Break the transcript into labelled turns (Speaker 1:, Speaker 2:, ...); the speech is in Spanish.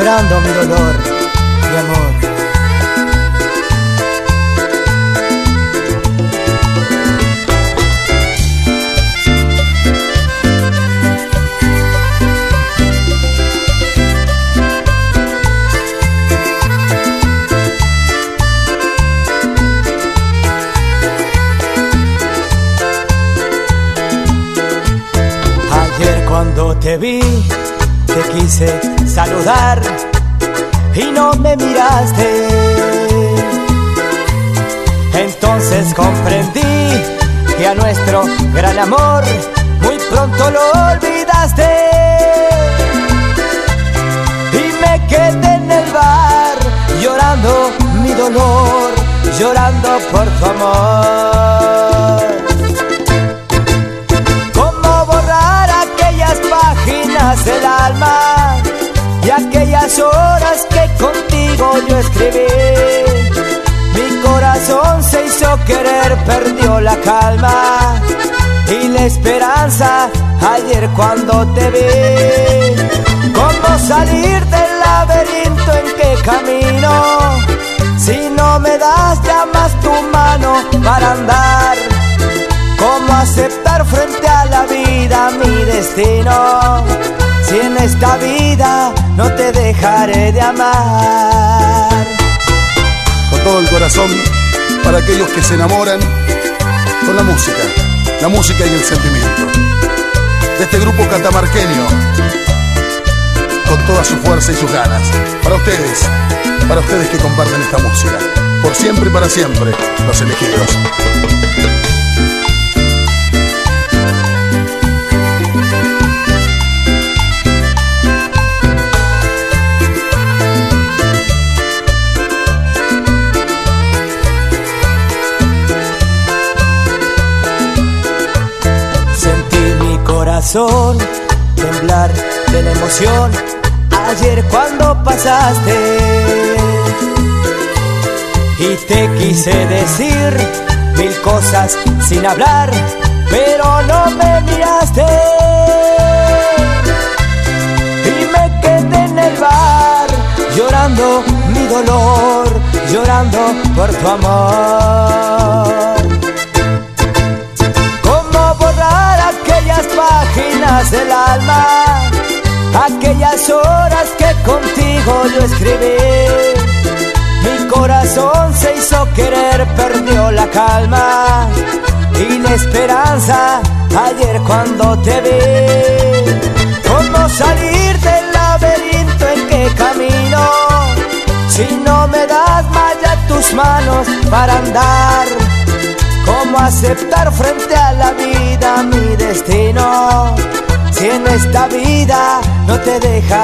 Speaker 1: llorando mi dolor, mi amor. Cuando te vi, te quise saludar y no me miraste. Entonces comprendí que a nuestro gran amor muy pronto lo olvidaste. Y me quedé en el bar llorando mi dolor, llorando por tu amor. Páginas del alma y aquellas horas que contigo yo escribí. Mi corazón se hizo querer, perdió la calma y la esperanza ayer cuando te vi. ¿Cómo salir del laberinto en que camino? Si no me das ya más tu mano para andar. ¿Cómo aceptar frente a la vida mi destino? Si en esta vida no te dejaré de amar.
Speaker 2: Con todo el corazón, para aquellos que se enamoran con la música y el sentimiento. De este grupo catamarqueño, con toda su fuerza y sus ganas. Para ustedes que comparten esta música. Por siempre y para siempre, los elegidos.
Speaker 1: Temblar de la emoción ayer cuando pasaste. Y te quise decir mil cosas sin hablar, pero no me miraste. Y me quedé en el bar llorando mi dolor, llorando por tu amor. Páginas del alma, aquellas horas que contigo yo escribí. Mi corazón se hizo querer, perdió la calma y la esperanza ayer cuando te vi. ¿Cómo salir del laberinto en que camino? Si no me das más ya tus manos para andar. ¿Cómo aceptar frente a la vida mi destino? Si en esta vida no te deja